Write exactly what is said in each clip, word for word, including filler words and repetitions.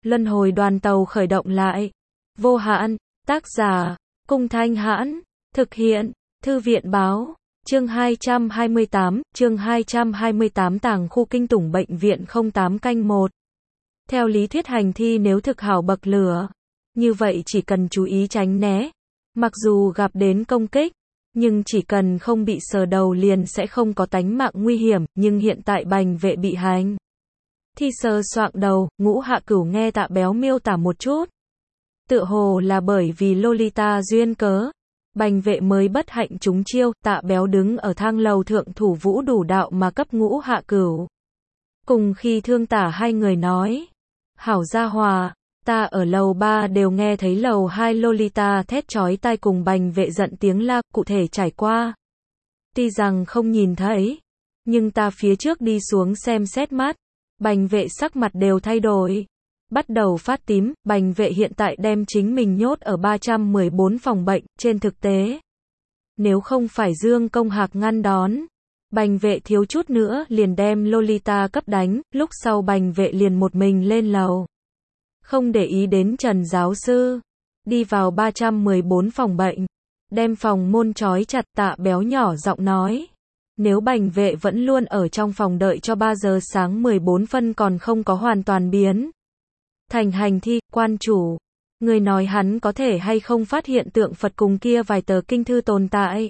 Luân hồi đoàn tàu khởi động lại. Vô hạn, tác giả, Cung Thanh Hãn, thực hiện, Thư viện Báo, chương hai trăm hai mươi tám, chương hai trăm hai mươi tám Tàng khu kinh tủng bệnh viện không tám canh một. Theo lý thuyết hành thi nếu thực hảo bậc lửa, như vậy chỉ cần chú ý tránh né. Mặc dù gặp đến công kích, nhưng chỉ cần không bị sờ đầu liền sẽ không có tánh mạng nguy hiểm, nhưng hiện tại Bành Vệ bị hành thi sờ soạng đầu, Ngũ Hạ Cửu nghe Tạ Béo miêu tả một chút. Tựa hồ là bởi vì Lolita duyên cớ, Bành Vệ mới bất hạnh trúng chiêu. Tạ Béo đứng ở thang lầu thượng thủ vũ đủ đạo mà cấp Ngũ Hạ Cửu. Cùng khi thương tả hai người nói, hảo gia hòa, ta ở lầu ba đều nghe thấy lầu hai Lolita thét chói tai cùng Bành Vệ giận tiếng la, cụ thể trải qua. Tuy rằng không nhìn thấy, nhưng ta phía trước đi xuống xem xét mắt, Bành Vệ sắc mặt đều thay đổi. Bắt đầu phát tím, Bành Vệ hiện tại đem chính mình nhốt ở ba trăm mười bốn phòng bệnh, trên thực tế. Nếu không phải Dương Công Hạc ngăn đón, Bành Vệ thiếu chút nữa liền đem Lolita cấp đánh, lúc sau Bành Vệ liền một mình lên lầu. Không để ý đến Trần giáo sư, đi vào ba trăm mười bốn phòng bệnh, đem phòng môn trói chặt. Tạ Béo nhỏ giọng nói, nếu Bành Vệ vẫn luôn ở trong phòng đợi cho ba giờ sáng mười bốn phân còn không có hoàn toàn biến thành hành thi, quan chủ, người nói hắn có thể hay không phát hiện tượng Phật cùng kia vài tờ kinh thư tồn tại.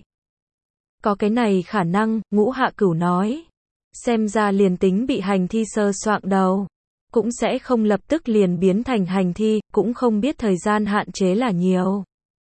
Có cái này khả năng, Ngũ Hạ Cửu nói. Xem ra liền tính bị hành thi sờ soạng đầu, cũng sẽ không lập tức liền biến thành hành thi, cũng không biết thời gian hạn chế là nhiều.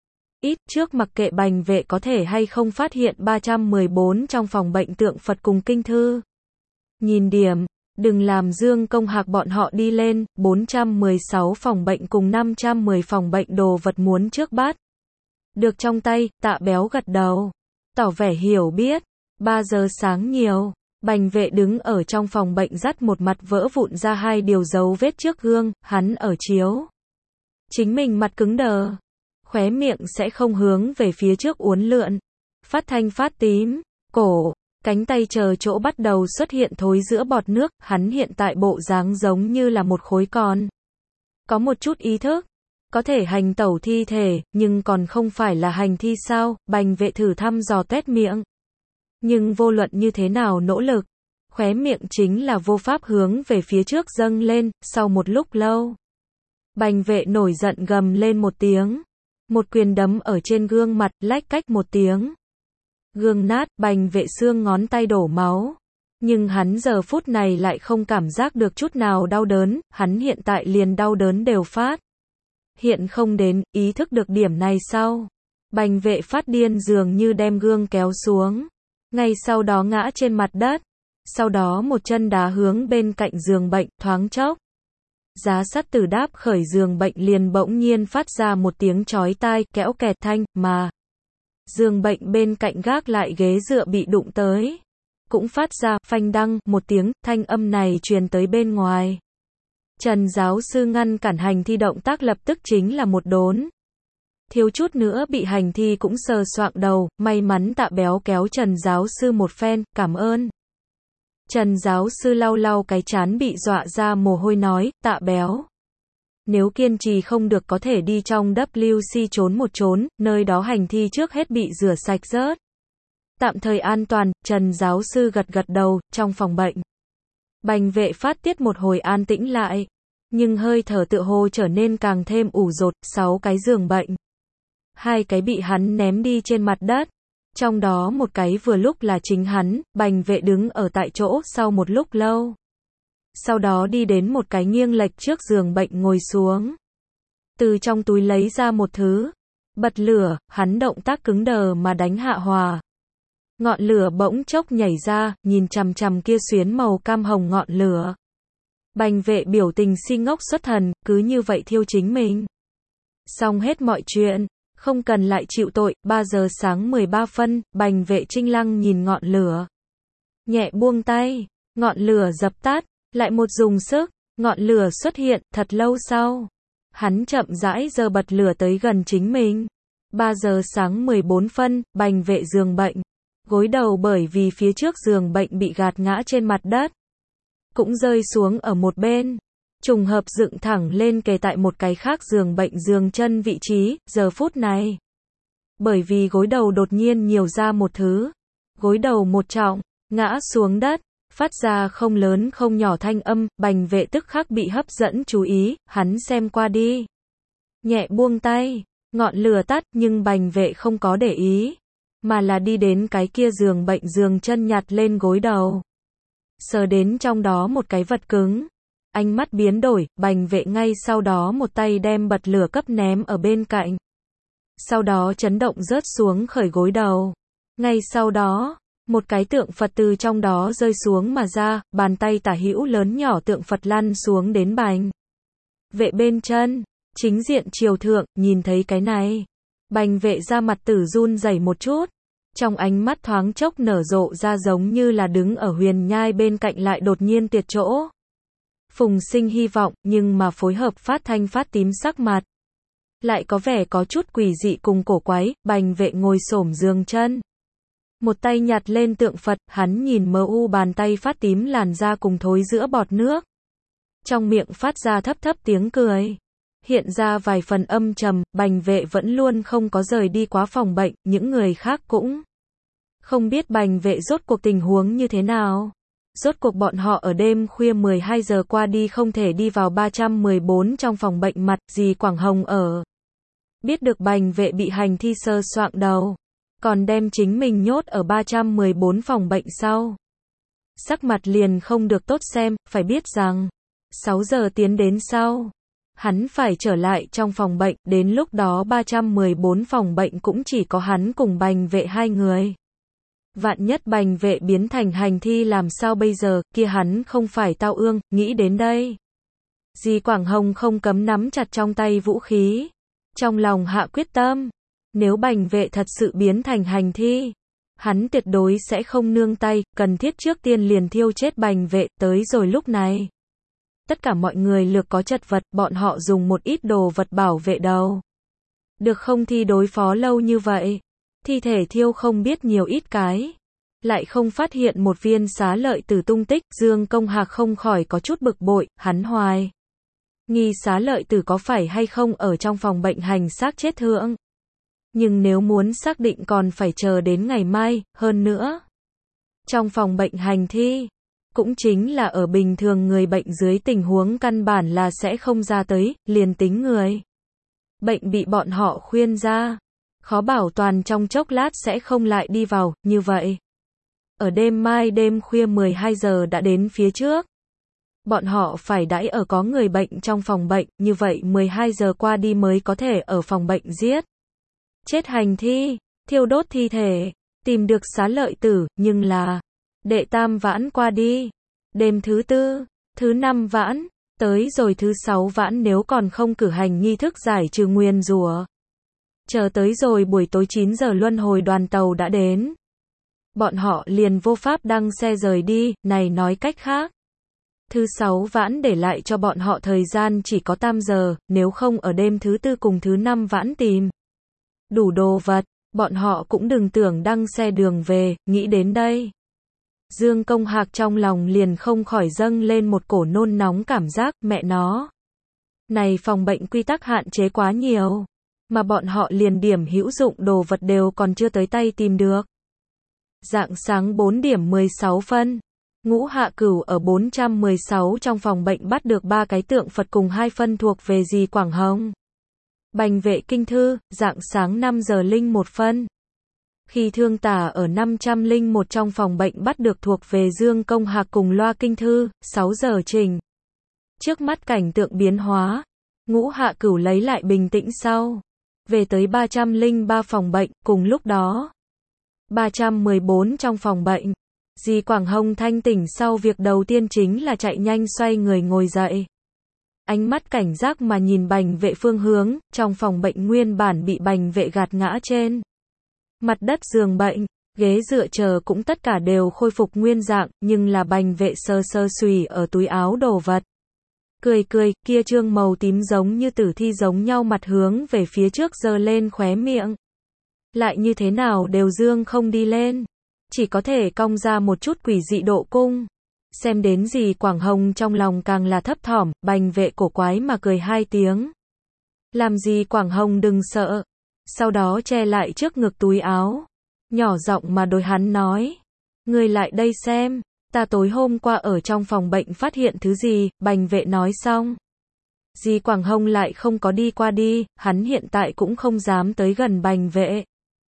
Ít trước mặc kệ Bành Vệ có thể hay không phát hiện ba trăm mười bốn trong phòng bệnh tượng Phật cùng kinh thư. Nhìn điểm, đừng làm Dương Công Hạc bọn họ đi lên, bốn trăm mười sáu phòng bệnh cùng năm trăm mười phòng bệnh đồ vật muốn trước bắt được trong tay. Tạ Béo gật đầu, tỏ vẻ hiểu biết. ba giờ sáng nhiều, Bành Vệ đứng ở trong phòng bệnh dắt một mặt vỡ vụn ra hai điều dấu vết trước gương, hắn ở chiếu chính mình mặt cứng đờ, khóe miệng sẽ không hướng về phía trước uốn lượn, phát thanh phát tím, cổ, cánh tay chờ chỗ bắt đầu xuất hiện thối giữa bọt nước. Hắn hiện tại bộ dáng giống như là một khối còn có một chút ý thức, có thể hành tẩu thi thể, nhưng còn không phải là hành thi sao? Bành Vệ thử thăm dò tét miệng, nhưng vô luận như thế nào nỗ lực, khóe miệng chính là vô pháp hướng về phía trước dâng lên. Sau một lúc lâu, Bành Vệ nổi giận gầm lên một tiếng, một quyền đấm ở trên gương mặt, lách cách một tiếng. Gương nát, Bành Vệ xương ngón tay đổ máu. Nhưng hắn giờ phút này lại không cảm giác được chút nào đau đớn, hắn hiện tại liền đau đớn đều phát hiện không đến, ý thức được điểm này sau. Bành Vệ phát điên dường như đem gương kéo xuống, ngay sau đó ngã trên mặt đất, sau đó một chân đá hướng bên cạnh giường bệnh, thoáng chốc. Giá sắt từ đáp khởi giường bệnh liền bỗng nhiên phát ra một tiếng chói tai, kéo kẹt thanh, mà giường bệnh bên cạnh gác lại ghế dựa bị đụng tới, cũng phát ra, phanh đăng, một tiếng, thanh âm này truyền tới bên ngoài. Trần giáo sư ngăn cản hành thi động tác lập tức chính là một đốn. Thiếu chút nữa bị hành thi cũng sờ soạng đầu, may mắn Tạ Béo kéo Trần giáo sư một phen, cảm ơn. Trần giáo sư lau lau cái trán bị dọa ra mồ hôi nói, Tạ Béo, nếu kiên trì không được có thể đi trong W C trốn một trốn, nơi đó hành thi trước hết bị rửa sạch rớt. Tạm thời an toàn. Trần giáo sư gật gật đầu. Trong phòng bệnh, Bành Vệ phát tiết một hồi an tĩnh lại, nhưng hơi thở tựa hồ trở nên càng thêm ủ dột. Sáu cái giường bệnh, hai cái bị hắn ném đi trên mặt đất, trong đó một cái vừa lúc là chính hắn. Bành Vệ đứng ở tại chỗ sau một lúc lâu, sau đó đi đến một cái nghiêng lệch trước giường bệnh ngồi xuống, từ trong túi lấy ra một thứ, bật lửa. Hắn động tác cứng đờ mà đánh hạ hòa, ngọn lửa bỗng chốc nhảy ra, nhìn chằm chằm kia xuyến màu cam hồng ngọn lửa. Bành Vệ biểu tình si ngốc xuất thần, cứ như vậy thiêu chính mình. Xong hết mọi chuyện, không cần lại chịu tội. Ba giờ sáng mười ba phân, Bành Vệ trinh lăng nhìn ngọn lửa, nhẹ buông tay, ngọn lửa dập tắt, lại một dùng sức, ngọn lửa xuất hiện. Thật lâu sau, hắn chậm rãi giơ bật lửa tới gần chính mình. Ba giờ sáng mười bốn phân, Bành Vệ giường bệnh, gối đầu bởi vì phía trước giường bệnh bị gạt ngã trên mặt đất, cũng rơi xuống ở một bên. trùng hợp dựng thẳng lên kề tại một cái khác giường bệnh giường chân vị trí, giờ phút này. Bởi vì gối đầu đột nhiên nhiều ra một thứ. Gối đầu một trọng, ngã xuống đất, phát ra không lớn không nhỏ thanh âm, Bành Vệ tức khắc bị hấp dẫn chú ý, hắn xem qua đi. Nhẹ buông tay, ngọn lửa tắt nhưng Bành Vệ không có để ý, mà là đi đến cái kia giường bệnh giường chân nhặt lên gối đầu. Sờ đến trong đó một cái vật cứng. Ánh mắt biến đổi, Bành Vệ ngay sau đó một tay đem bật lửa cấp ném ở bên cạnh. Sau đó chấn động rớt xuống khởi gối đầu. Ngay sau đó, một cái tượng Phật từ trong đó rơi xuống mà ra, bàn tay tả hữu lớn nhỏ tượng Phật lăn xuống đến Bành Vệ bên chân, chính diện chiều thượng, nhìn thấy cái này. Bành Vệ ra mặt tử run rẩy một chút, trong ánh mắt thoáng chốc nở rộ ra giống như là đứng ở huyền nhai bên cạnh lại đột nhiên tiệt chỗ. Phùng sinh hy vọng, nhưng mà phối hợp phát thanh phát tím sắc mặt. Lại có vẻ có chút quỷ dị cùng cổ quái, Bành Vệ ngồi xổm giường chân. Một tay nhặt lên tượng Phật, hắn nhìn mờ u bàn tay phát tím làn da cùng thối giữa bọt nước. Trong miệng phát ra thấp thấp tiếng cười. Hiện ra vài phần âm trầm, Bành Vệ vẫn luôn không có rời đi quá phòng bệnh, những người khác cũng không biết Bành Vệ rốt cuộc tình huống như thế nào. Rốt cuộc bọn họ ở đêm khuya mười hai giờ qua đi không thể đi vào ba trăm mười bốn trong phòng bệnh mặt, dì Quảng Hồng ở. Biết được Bành Vệ bị hành thi sơ soạng đầu, còn đem chính mình nhốt ở ba trăm mười bốn phòng bệnh sau. Sắc mặt liền không được tốt xem, phải biết rằng, sáu giờ tiến đến sau, hắn phải trở lại trong phòng bệnh, đến lúc đó ba trăm mười bốn phòng bệnh cũng chỉ có hắn cùng Bành Vệ hai người. Vạn nhất Bành Vệ biến thành hành thi làm sao bây giờ, kia hắn không phải tao ương, nghĩ đến đây. Dì Quảng Hồng không cấm nắm chặt trong tay vũ khí. Trong lòng hạ quyết tâm, nếu Bành Vệ thật sự biến thành hành thi, hắn tuyệt đối sẽ không nương tay, cần thiết trước tiên liền thiêu chết Bành Vệ, tới rồi lúc này. Tất cả mọi người lược có chật vật, bọn họ dùng một ít đồ vật bảo vệ đầu. Được không thi đối phó lâu như vậy. Thi thể thiêu không biết nhiều ít cái. Lại không phát hiện một viên xá lợi tử tung tích, Dương Công Hạc không khỏi có chút bực bội, hắn hoài. Nghi xá lợi tử có phải hay không ở trong phòng bệnh hành xác chết thượng. Nhưng nếu muốn xác định còn phải chờ đến ngày mai, hơn nữa. Trong phòng bệnh hành thi, cũng chính là ở bình thường người bệnh dưới tình huống căn bản là sẽ không ra tới, liền tính người bệnh bị bọn họ khuyên ra. Khó bảo toàn trong chốc lát sẽ không lại đi vào, như vậy. Ở đêm mai đêm khuya mười hai giờ đã đến phía trước. Bọn họ phải đãi ở có người bệnh trong phòng bệnh, như vậy mười hai giờ qua đi mới có thể ở phòng bệnh giết. Chết hành thi, thiêu đốt thi thể, tìm được xá lợi tử, nhưng là đệ tam vãn qua đi. Đêm thứ tư, thứ năm vãn, tới rồi thứ sáu vãn nếu còn không cử hành nghi thức giải trừ nguyền rủa. Chờ tới rồi buổi tối chín giờ luân hồi đoàn tàu đã đến. Bọn họ liền vô pháp đăng xe rời đi, này nói cách khác. Thứ sáu vãn để lại cho bọn họ thời gian chỉ có tam giờ, nếu không ở đêm thứ tư cùng thứ năm vãn tìm đủ đồ vật, bọn họ cũng đừng tưởng đăng xe đường về, nghĩ đến đây. Dương Công Hạc trong lòng liền không khỏi dâng lên một cổ nôn nóng cảm giác, mẹ nó. Này phòng bệnh quy tắc hạn chế quá nhiều. Mà bọn họ liền điểm hữu dụng đồ vật đều còn chưa tới tay tìm được. Rạng sáng bốn điểm mười sáu phân, Ngũ Hạ Cửu ở bốn trăm mười sáu trong phòng bệnh bắt được ba cái tượng Phật cùng hai phân thuộc về dì Quảng Hồng. Bành Vệ kinh thư, rạng sáng năm giờ linh một phân. Khi Thương Tả ở năm trăm linh một trong phòng bệnh bắt được thuộc về Dương Công Hạc cùng loa kinh thư, sáu giờ trình. Trước mắt cảnh tượng biến hóa, Ngũ Hạ Cửu lấy lại bình tĩnh sau. Về tới ba trăm linh ba phòng bệnh, cùng lúc đó. ba trăm mười bốn trong phòng bệnh. Dì Quảng Hồng thanh tỉnh sau việc đầu tiên chính là chạy nhanh xoay người ngồi dậy. Ánh mắt cảnh giác mà nhìn Bành Vệ phương hướng, trong phòng bệnh nguyên bản bị Bành Vệ gạt ngã trên. Mặt đất giường bệnh, ghế dựa chờ cũng tất cả đều khôi phục nguyên dạng, nhưng là Bành Vệ sơ sơ xùy ở túi áo đồ vật. Cười cười, kia trương màu tím giống như tử thi giống nhau mặt hướng về phía trước giơ lên khóe miệng. Lại như thế nào đều dương không đi lên. Chỉ có thể cong ra một chút quỷ dị độ cung. Xem đến dì Quảng Hồng trong lòng càng là thấp thỏm, Bành Vệ cổ quái mà cười hai tiếng. Làm dì Quảng Hồng đừng sợ. Sau đó che lại trước ngực túi áo. Nhỏ giọng mà đối hắn nói. Ngươi lại đây xem, ta tối hôm qua ở trong phòng bệnh phát hiện thứ gì, Bành Vệ nói xong. Dì Quảng Hồng lại không có đi qua đi, hắn hiện tại cũng không dám tới gần Bành Vệ.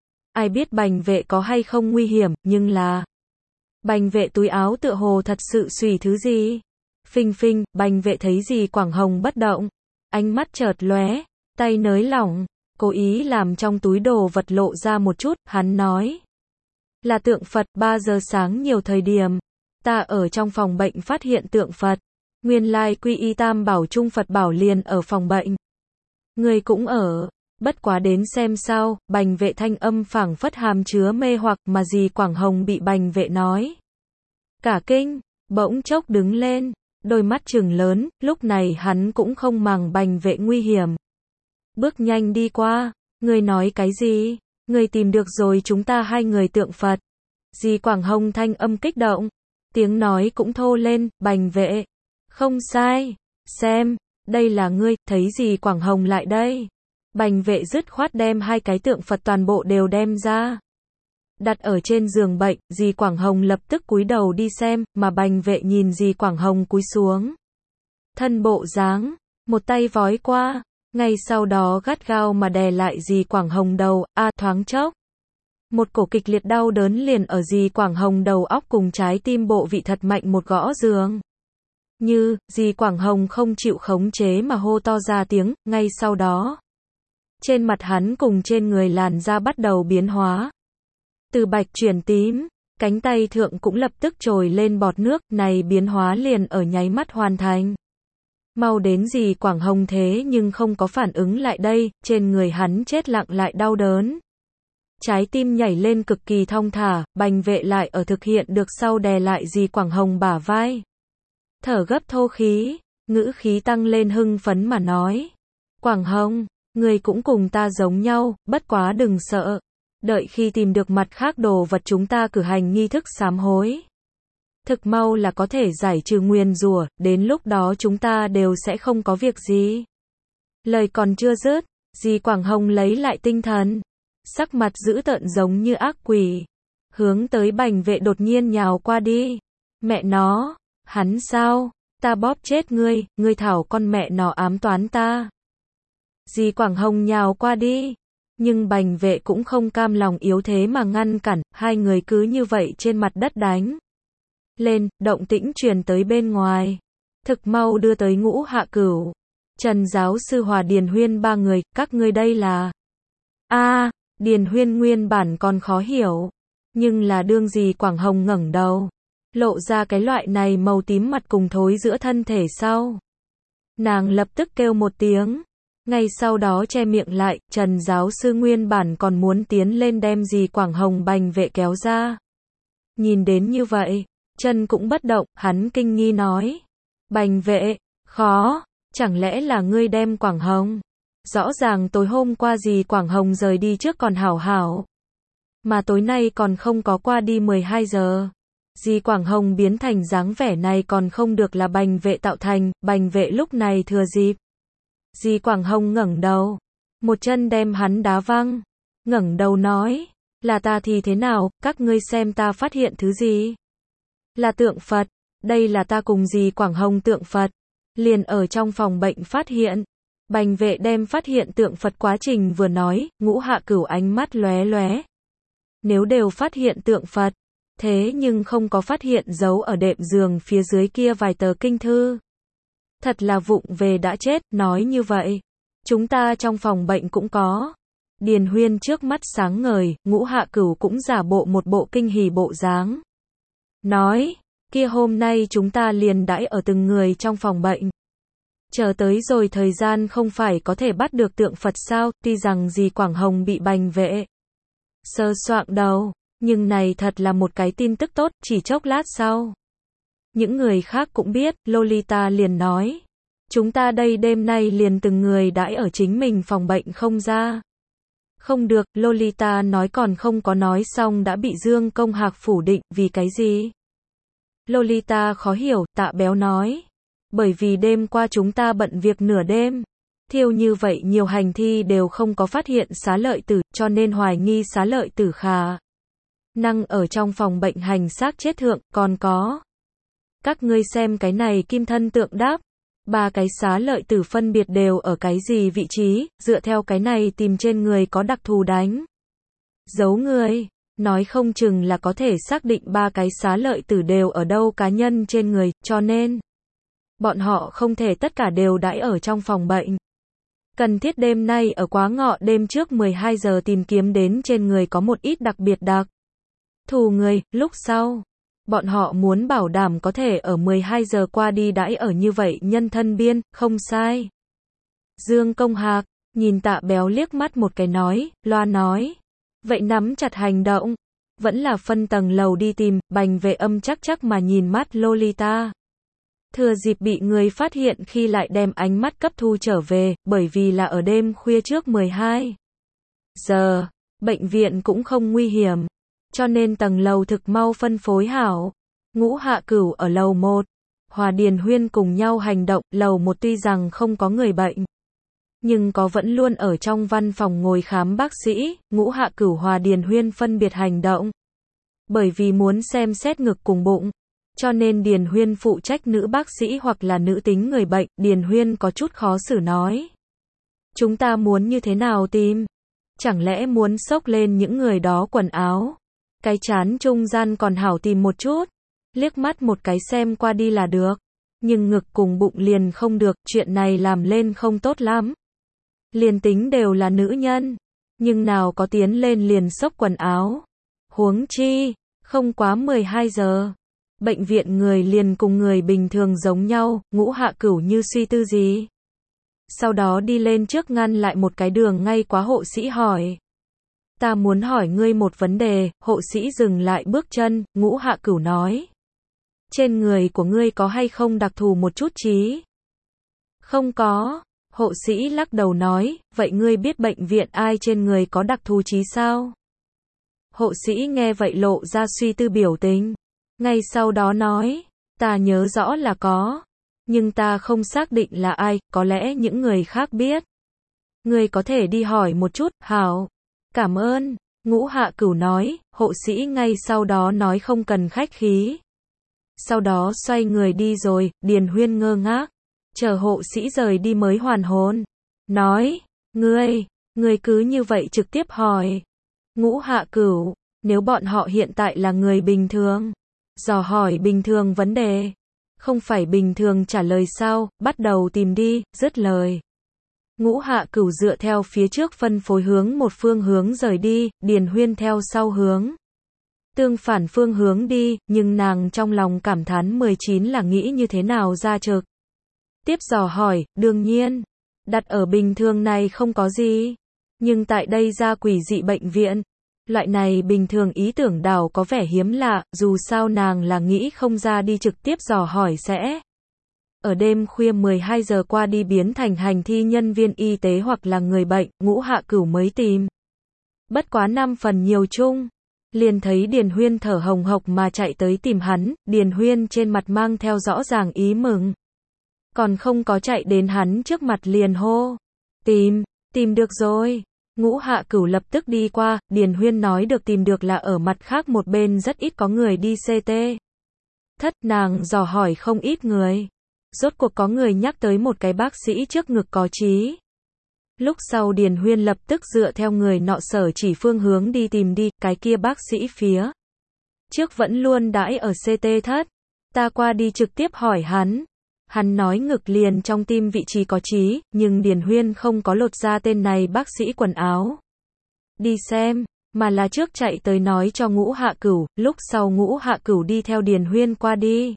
Ai biết Bành Vệ có hay không nguy hiểm, nhưng là... Bành Vệ túi áo tựa hồ thật sự xùy thứ gì. Phinh phinh, Bành Vệ thấy dì Quảng Hồng bất động. Ánh mắt chợt lóe, tay nới lỏng, cố ý làm trong túi đồ vật lộ ra một chút, hắn nói. Là tượng Phật, ba giờ sáng nhiều thời điểm. Ta ở trong phòng bệnh phát hiện tượng Phật. Nguyên lai quy y tam bảo trung Phật bảo liền ở phòng bệnh. Người cũng ở. Bất quá đến xem sao, Bành Vệ thanh âm phảng phất hàm chứa mê hoặc mà dì Quảng Hồng bị Bành Vệ nói. Cả kinh, bỗng chốc đứng lên, đôi mắt trừng lớn, lúc này hắn cũng không màng Bành Vệ nguy hiểm. Bước nhanh đi qua, người nói cái gì? Người tìm được rồi chúng ta hai người tượng Phật. Dì Quảng Hồng thanh âm kích động, tiếng nói cũng thô lên, Bành Vệ. Không sai, xem, đây là ngươi, thấy dì Quảng Hồng lại đây. Bành Vệ dứt khoát đem hai cái tượng Phật toàn bộ đều đem ra. Đặt ở trên giường bệnh, dì Quảng Hồng lập tức cúi đầu đi xem, mà Bành Vệ nhìn dì Quảng Hồng cúi xuống. Thân bộ dáng, một tay vói qua, ngay sau đó gắt gao mà đè lại dì Quảng Hồng đầu, a thoáng chốc. Một cổ kịch liệt đau đớn liền ở dì Quảng Hồng đầu óc cùng trái tim bộ vị thật mạnh một gõ giường. Như, dì Quảng Hồng không chịu khống chế mà hô to ra tiếng, ngay sau đó. Trên mặt hắn cùng trên người làn da bắt đầu biến hóa. Từ bạch chuyển tím, cánh tay thượng cũng lập tức trồi lên bọt nước, này biến hóa liền ở nháy mắt hoàn thành. Mau đến dì Quảng Hồng thế nhưng không có phản ứng lại đây, trên người hắn chết lặng lại đau đớn. Trái tim nhảy lên cực kỳ thong thả, Bành Vệ lại ở thực hiện được sau đè lại dì Quảng Hồng bả vai. Thở gấp thô khí, ngữ khí tăng lên hưng phấn mà nói. Quảng Hồng, người cũng cùng ta giống nhau, bất quá đừng sợ. Đợi khi tìm được mặt khác đồ vật chúng ta cử hành nghi thức sám hối. Thực mau là có thể giải trừ nguyền rủa, đến lúc đó chúng ta đều sẽ không có việc gì. Lời còn chưa dứt, dì Quảng Hồng lấy lại tinh thần. Sắc mặt dữ tợn giống như ác quỷ. Hướng tới Bành Vệ đột nhiên nhào qua đi. Mẹ nó, hắn sao? Ta bóp chết ngươi, ngươi thảo con mẹ nó ám toán ta. Dì Quảng Hồng nhào qua đi. Nhưng Bành Vệ cũng không cam lòng yếu thế mà ngăn cản, hai người cứ như vậy trên mặt đất đánh. Lên, động tĩnh truyền tới bên ngoài. Thực mau đưa tới Ngũ Hạ Cửu. Trần giáo sư Hòa Điền Huyên ba người, các ngươi đây là... a à, Điền Huyên nguyên bản còn khó hiểu. Nhưng là đương dì Quảng Hồng ngẩng đầu. Lộ ra cái loại này màu tím mặt cùng thối giữa thân thể sau. Nàng lập tức kêu một tiếng. Ngay sau đó che miệng lại, Trần giáo sư nguyên bản còn muốn tiến lên đem dì Quảng Hồng Bành Vệ kéo ra. Nhìn đến như vậy, chân cũng bất động, hắn kinh nghi nói. Bành Vệ, khó, chẳng lẽ là ngươi đem Quảng Hồng? Rõ ràng tối hôm qua dì Quảng Hồng rời đi trước còn hảo hảo. Mà tối nay còn không có qua đi mười hai giờ. Dì Quảng Hồng biến thành dáng vẻ này còn không được là Bành Vệ tạo thành, Bành Vệ lúc này thừa dịp. Dì Quảng Hồng ngẩng đầu, một chân đem hắn đá văng, ngẩng đầu nói, là ta thì thế nào, các ngươi xem ta phát hiện thứ gì? Là tượng Phật, đây là ta cùng dì Quảng Hồng tượng Phật, liền ở trong phòng bệnh phát hiện. Bành Vệ đem phát hiện tượng Phật quá trình vừa nói, Ngũ Hạ Cửu ánh mắt lóe lóe. Nếu đều phát hiện tượng Phật, thế nhưng không có phát hiện dấu ở đệm giường phía dưới kia vài tờ kinh thư. Thật là vụng về đã chết, nói như vậy. Chúng ta trong phòng bệnh cũng có. Điền Huyên trước mắt sáng ngời, Ngũ Hạ Cửu cũng giả bộ một bộ kinh hỉ bộ dáng. Nói, kia hôm nay chúng ta liền đãi ở từng người trong phòng bệnh. Chờ tới rồi thời gian không phải có thể bắt được tượng Phật sao, tuy rằng dì Quảng Hồng bị Bành Vệ sơ soạng đầu, nhưng này thật là một cái tin tức tốt, chỉ chốc lát sau. Những người khác cũng biết, Lolita liền nói. Chúng ta đây đêm nay liền từng người đãi ở chính mình phòng bệnh không ra. Không được, Lolita nói còn không có nói xong đã bị Dương Công Hạc phủ định, vì cái gì? Lolita khó hiểu, Tạ Béo nói. Bởi vì đêm qua chúng ta bận việc nửa đêm. Thiêu như vậy nhiều hành thi đều không có phát hiện xá lợi tử, cho nên hoài nghi xá lợi tử khả năng ở trong phòng bệnh hành xác chết thượng, còn có. Các ngươi xem cái này, Kim Thân Tượng đáp. Ba cái xá lợi tử phân biệt đều ở cái gì vị trí, dựa theo cái này tìm trên người có đặc thù đánh dấu người. Nói không chừng là có thể xác định ba cái xá lợi tử đều ở đâu cá nhân trên người, cho nên bọn họ không thể tất cả đều đãi ở trong phòng bệnh. Cần thiết đêm nay ở quá ngọ đêm trước mười hai giờ tìm kiếm đến trên người có một ít đặc biệt đặc thù người, lúc sau. Bọn họ muốn bảo đảm có thể ở mười hai giờ qua đi đãi ở như vậy nhân thân biên, không sai. Dương Công Hạc, nhìn Tạ Béo liếc mắt một cái nói, loa nói. Vậy nắm chặt hành động. Vẫn là phân tầng lầu đi tìm, Bành Vệ Âm chắc chắc mà nhìn mắt Lolita. Thừa dịp bị người phát hiện khi lại đem ánh mắt cấp thu trở về, bởi vì là ở đêm khuya trước mười hai giờ, bệnh viện cũng không nguy hiểm. Cho nên tầng lầu thực mau phân phối hảo. Ngũ Hạ Cửu ở lầu một, Hòa Điền Huyên cùng nhau hành động, lầu một tuy rằng không có người bệnh, nhưng có vẫn luôn ở trong văn phòng ngồi khám bác sĩ, Ngũ Hạ Cửu Hòa Điền Huyên phân biệt hành động. Bởi vì muốn xem xét ngực cùng bụng, cho nên Điền Huyên phụ trách nữ bác sĩ hoặc là nữ tính người bệnh, Điền Huyên có chút khó xử nói. Chúng ta muốn như thế nào tìm? Chẳng lẽ muốn xốc lên những người đó quần áo? Cái chán trung gian còn hảo tìm một chút, liếc mắt một cái xem qua đi là được. Nhưng ngực cùng bụng liền không được, chuyện này làm lên không tốt lắm. Liền tính đều là nữ nhân, nhưng nào có tiến lên liền xốc quần áo. Huống chi, không quá mười hai giờ. Bệnh viện người liền cùng người bình thường giống nhau, Ngũ Hạ Cửu như suy tư gì. Sau đó đi lên trước ngăn lại một cái đường ngay quá hộ sĩ hỏi. Ta muốn hỏi ngươi một vấn đề, hộ sĩ dừng lại bước chân, Ngũ Hạ Cửu nói. Trên người của ngươi có hay không đặc thù một chút trí? Không có. Hộ sĩ lắc đầu nói, vậy ngươi biết bệnh viện ai trên người có đặc thù trí sao? Hộ sĩ nghe vậy lộ ra suy tư biểu tình. Ngay sau đó nói, ta nhớ rõ là có. Nhưng ta không xác định là ai, có lẽ những người khác biết. Ngươi có thể đi hỏi một chút, hảo. Cảm ơn. Ngũ Hạ Cửu nói, hộ sĩ ngay sau đó nói không cần khách khí. Sau đó xoay người đi rồi, Điền Huyên ngơ ngác. Chờ hộ sĩ rời đi mới hoàn hồn. Nói, ngươi, ngươi cứ như vậy trực tiếp hỏi. Ngũ Hạ Cửu, nếu bọn họ hiện tại là người bình thường, dò hỏi bình thường vấn đề, không phải bình thường trả lời sao, bắt đầu tìm đi, dứt lời. Ngũ Hạ Cửu dựa theo phía trước phân phối hướng một phương hướng rời đi, Điền Huyên theo sau hướng tương phản phương hướng đi, nhưng nàng trong lòng cảm thán mười chín là nghĩ như thế nào ra trực. Tiếp dò hỏi, đương nhiên, đặt ở bình thường này không có gì, nhưng tại đây ra quỷ dị bệnh viện, loại này bình thường ý tưởng đảo có vẻ hiếm lạ, dù sao nàng là nghĩ không ra đi trực tiếp dò hỏi sẽ. Ở đêm khuya mười hai giờ qua đi biến thành hành thi nhân viên y tế hoặc là người bệnh, Ngũ Hạ Cửu mới tìm. Bất quá năm phần nhiều chung. Liền thấy Điền Huyên thở hồng hộc mà chạy tới tìm hắn, Điền Huyên trên mặt mang theo rõ ràng ý mừng. Còn không có chạy đến hắn trước mặt liền hô. Tìm, tìm được rồi. Ngũ Hạ Cửu lập tức đi qua, Điền Huyên nói được tìm được là ở mặt khác một bên rất ít có người đi xê tê. Thất nàng dò hỏi không ít người. Rốt cuộc có người nhắc tới một cái bác sĩ trước ngực có trí. Lúc sau Điền Huyên lập tức dựa theo người nọ sở chỉ phương hướng đi tìm đi, cái kia bác sĩ phía trước vẫn luôn đãi ở xê tê thất. Ta qua đi trực tiếp hỏi hắn. Hắn nói ngực liền trong tim vị trí có trí, nhưng Điền Huyên không có lột ra tên này bác sĩ quần áo. Đi xem, mà là trước chạy tới nói cho Ngũ Hạ Cửu, lúc sau Ngũ Hạ Cửu đi theo Điền Huyên qua đi.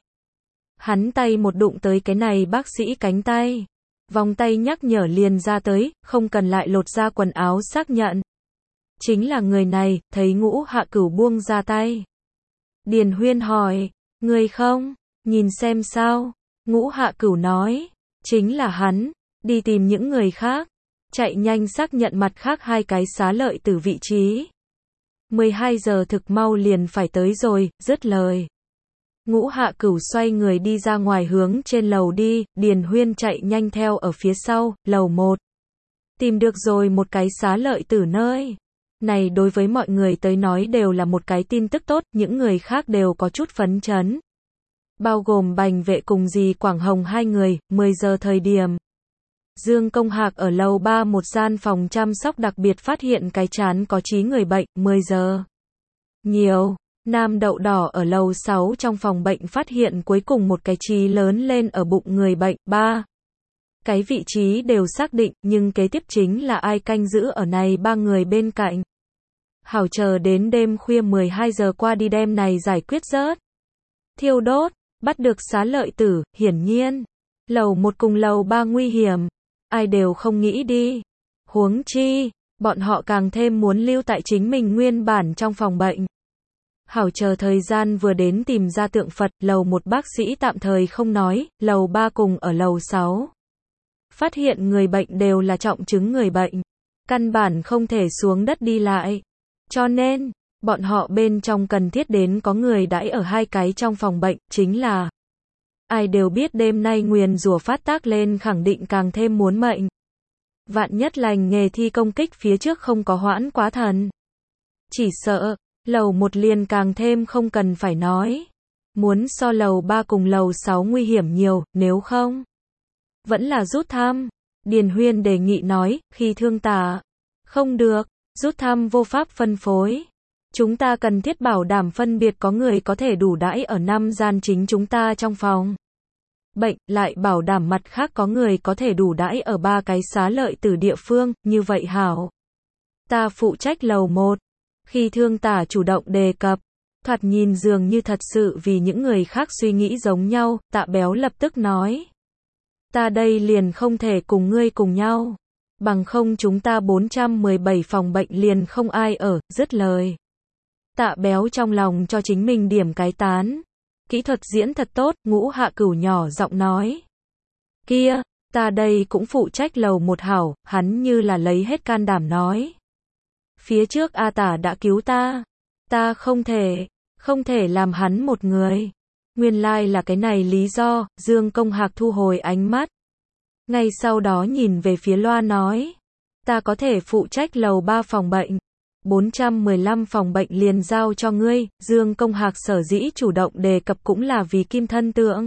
Hắn tay một đụng tới cái này bác sĩ cánh tay. Vòng tay nhắc nhở liền ra tới, không cần lại lột ra quần áo xác nhận. Chính là người này, thấy Ngũ Hạ Cửu buông ra tay. Điền Huyên hỏi, người không, nhìn xem sao. Ngũ Hạ Cửu nói, chính là hắn, đi tìm những người khác. Chạy nhanh xác nhận mặt khác hai cái xá lợi tử vị trí. mười hai giờ thực mau liền phải tới rồi, dứt lời. Ngũ Hạ Cửu xoay người đi ra ngoài hướng trên lầu đi, Điền Huyên chạy nhanh theo ở phía sau, lầu một. Tìm được rồi một cái xá lợi tử nơi. Này đối với mọi người tới nói đều là một cái tin tức tốt, những người khác đều có chút phấn chấn. Bao gồm Bành Vệ cùng dì Quảng Hồng hai người, mười giờ thời điểm. Dương Công Hạc ở lầu ba một gian phòng chăm sóc đặc biệt phát hiện cái chán có trí người bệnh, mười giờ. Nhiều. Nam Đậu Đỏ ở lầu sáu trong phòng bệnh phát hiện cuối cùng một cái trí lớn lên ở bụng người bệnh, ba. Cái vị trí đều xác định, nhưng kế tiếp chính là ai canh giữ ở này ba người bên cạnh. Hảo chờ đến đêm khuya mười hai giờ qua đi đêm này giải quyết rớt. Thiêu đốt, bắt được xá lợi tử, hiển nhiên. Lầu một cùng lầu ba nguy hiểm. Ai đều không nghĩ đi. Huống chi, bọn họ càng thêm muốn lưu tại chính mình nguyên bản trong phòng bệnh. Hảo chờ thời gian vừa đến tìm ra tượng Phật, lầu một bác sĩ tạm thời không nói, lầu ba cùng ở lầu sáu. Phát hiện người bệnh đều là trọng chứng người bệnh. Căn bản không thể xuống đất đi lại. Cho nên, bọn họ bên trong cần thiết đến có người đãi ở hai cái trong phòng bệnh, chính là ai đều biết đêm nay nguyền rủa phát tác lên khẳng định càng thêm muốn mệnh. Vạn nhất lành nghề thi công kích phía trước không có hoãn quá thần. Chỉ sợ, lầu một liền càng thêm không cần phải nói. Muốn so lầu ba cùng lầu sáu nguy hiểm nhiều, nếu không. Vẫn là rút thăm. Điền Huyên đề nghị nói, khi thương tả. Không được, rút thăm vô pháp phân phối. Chúng ta cần thiết bảo đảm phân biệt có người có thể đủ đãi ở năm gian chính chúng ta trong phòng bệnh, lại bảo đảm mặt khác có người có thể đủ đãi ở ba cái xá lợi tử địa phương, như vậy hảo. Ta phụ trách lầu một. Khi thương tả chủ động đề cập, thoạt nhìn dường như thật sự vì những người khác suy nghĩ giống nhau, Tạ Béo lập tức nói. Ta đây liền không thể cùng ngươi cùng nhau. Bằng không chúng ta bốn trăm mười bảy phòng bệnh liền không ai ở, dứt lời. Tạ Béo trong lòng cho chính mình điểm cái tán. Kỹ thuật diễn thật tốt, Ngũ Hạ Cửu nhỏ giọng nói. Kia, ta đây cũng phụ trách lầu một hảo, hắn như là lấy hết can đảm nói. Phía trước A Tả đã cứu ta. Ta không thể, không thể làm hắn một người. Nguyên lai là cái này lý do, Dương Công Hạc thu hồi ánh mắt. Ngay sau đó nhìn về phía loa nói. Ta có thể phụ trách lầu ba phòng bệnh. bốn trăm mười lăm phòng bệnh liền giao cho ngươi, Dương Công Hạc sở dĩ chủ động đề cập cũng là vì kim thân tượng.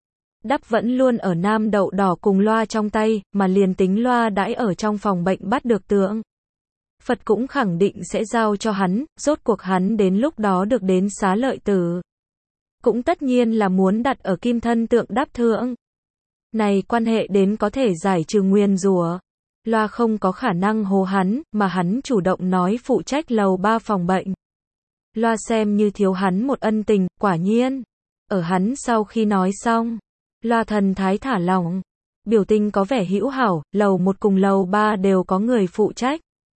Đắp vẫn luôn ở Nam Đậu Đỏ cùng loa trong tay, mà liền tính loa đãi ở trong phòng bệnh bắt được tượng. Phật cũng khẳng định sẽ giao cho hắn, rốt cuộc hắn đến lúc đó được đến xá lợi tử. Cũng tất nhiên là muốn đặt ở kim thân tượng đắp thượng. Này quan hệ đến có thể giải trừ nguyên rủa. Loa không có khả năng hồ hắn, mà hắn chủ động nói phụ trách lầu ba phòng bệnh. Loa xem như thiếu hắn một ân tình, quả nhiên. Ở hắn sau khi nói xong, loa thần thái thả lỏng. Biểu tình có vẻ hữu hảo, lầu một cùng lầu ba đều có người phụ trách.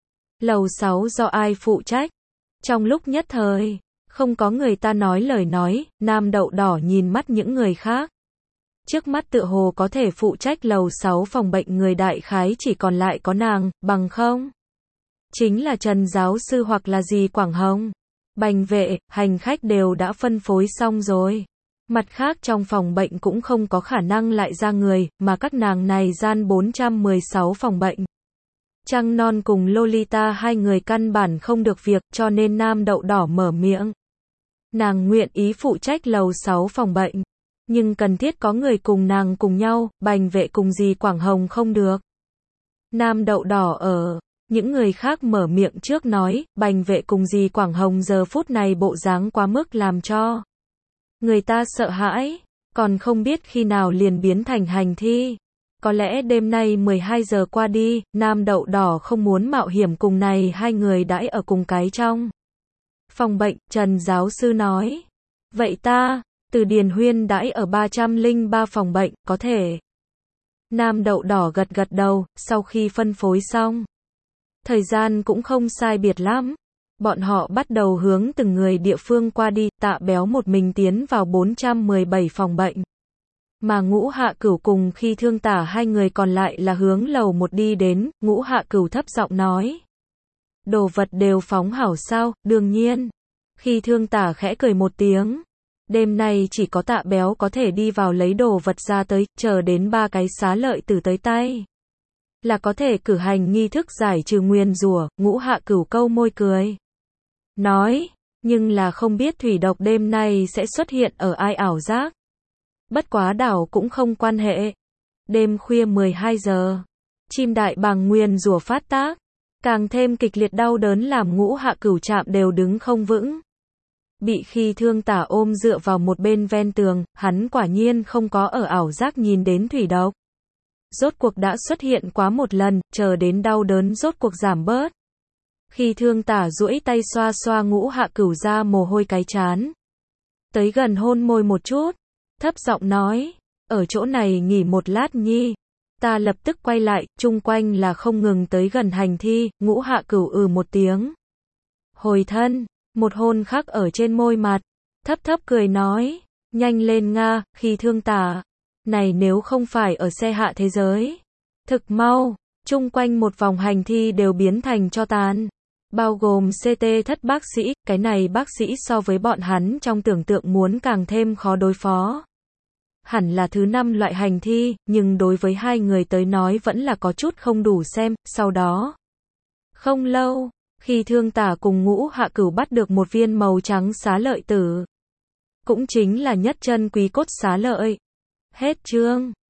Lầu sáu do ai phụ trách? Trong lúc nhất thời, không có người ta nói lời nói, Nam Đậu Đỏ nhìn mắt những người khác. Trước mắt tựa hồ có thể phụ trách lầu sáu phòng bệnh người đại khái chỉ còn lại có nàng, bằng không? Chính là Trần giáo sư hoặc là dì Quảng Hồng. Bành Vệ, hành khách đều đã phân phối xong rồi. Mặt khác trong phòng bệnh cũng không có khả năng lại ra người, mà các nàng này gian bốn trăm mười sáu phòng bệnh. Trăng Non cùng Lolita hai người căn bản không được việc, cho nên Nam Đậu Đỏ mở miệng. Nàng nguyện ý phụ trách lầu sáu phòng bệnh. Nhưng cần thiết có người cùng nàng cùng nhau, Bành Vệ cùng dì Quảng Hồng không được. Nam Đậu Đỏ ở, những người khác mở miệng trước nói, Bành Vệ cùng dì Quảng Hồng giờ phút này bộ dáng quá mức làm cho người ta sợ hãi, còn không biết khi nào liền biến thành hành thi. Có lẽ đêm nay mười hai giờ qua đi, Nam Đậu Đỏ không muốn mạo hiểm cùng này hai người đãi ở cùng cái trong phòng bệnh, Trần giáo sư nói. Vậy ta, từ Điền Huyên đãi ở ba trăm lẻ ba phòng bệnh, có thể. Nam Đậu Đỏ gật gật đầu, sau khi phân phối xong. Thời gian cũng không sai biệt lắm. Bọn họ bắt đầu hướng từng người địa phương qua đi, Tạ Béo một mình tiến vào bốn trăm mười bảy phòng bệnh. Mà Ngũ Hạ Cửu cùng khi thương tả hai người còn lại là hướng lầu một đi đến, Ngũ Hạ Cửu thấp giọng nói. Đồ vật đều phóng hảo sao, đương nhiên. Khi thương tả khẽ cười một tiếng. Đêm nay chỉ có Tạ Béo có thể đi vào lấy đồ vật ra tới, chờ đến ba cái xá lợi tử tới tay. Là có thể cử hành nghi thức giải trừ nguyền rủa. Ngũ Hạ Cửu câu môi cười. Nói, nhưng là không biết thủy độc đêm nay sẽ xuất hiện ở ai ảo giác. Bất quá đảo cũng không quan hệ. Đêm khuya mười hai giờ, chim đại bàng nguyền rủa phát tác. Càng thêm kịch liệt đau đớn làm Ngũ Hạ Cửu chạm đều đứng không vững. Bị Khi Thương Tả ôm dựa vào một bên ven tường, hắn quả nhiên không có ở ảo giác nhìn đến thủy độc. Rốt cuộc đã xuất hiện quá một lần, chờ đến đau đớn rốt cuộc giảm bớt. Khi Thương Tả duỗi tay xoa xoa Ngũ Hạ Cửu ra mồ hôi cái chán. Tới gần hôn môi một chút, thấp giọng nói, ở chỗ này nghỉ một lát nhi. Ta lập tức quay lại, chung quanh là không ngừng tới gần hành thi. Ngũ Hạ Cửu ừ một tiếng. Hồi thân, một hôn khắc ở trên môi mặt. Thấp thấp cười nói, nhanh lên Nga, Khi Thương Tả. Này nếu không phải ở xe hạ thế giới. Thực mau, chung quanh một vòng hành thi đều biến thành tro tàn. Bao gồm xê tê thất bác sĩ, cái này bác sĩ so với bọn hắn trong tưởng tượng muốn càng thêm khó đối phó. Hẳn là thứ năm loại hành thi, nhưng đối với hai người tới nói vẫn là có chút không đủ xem. Sau đó, không lâu, Khi Thương Tả cùng Ngũ Hạ Cửu bắt được một viên màu trắng xá lợi tử. Cũng chính là nhất chân quý cốt xá lợi. Hết chương.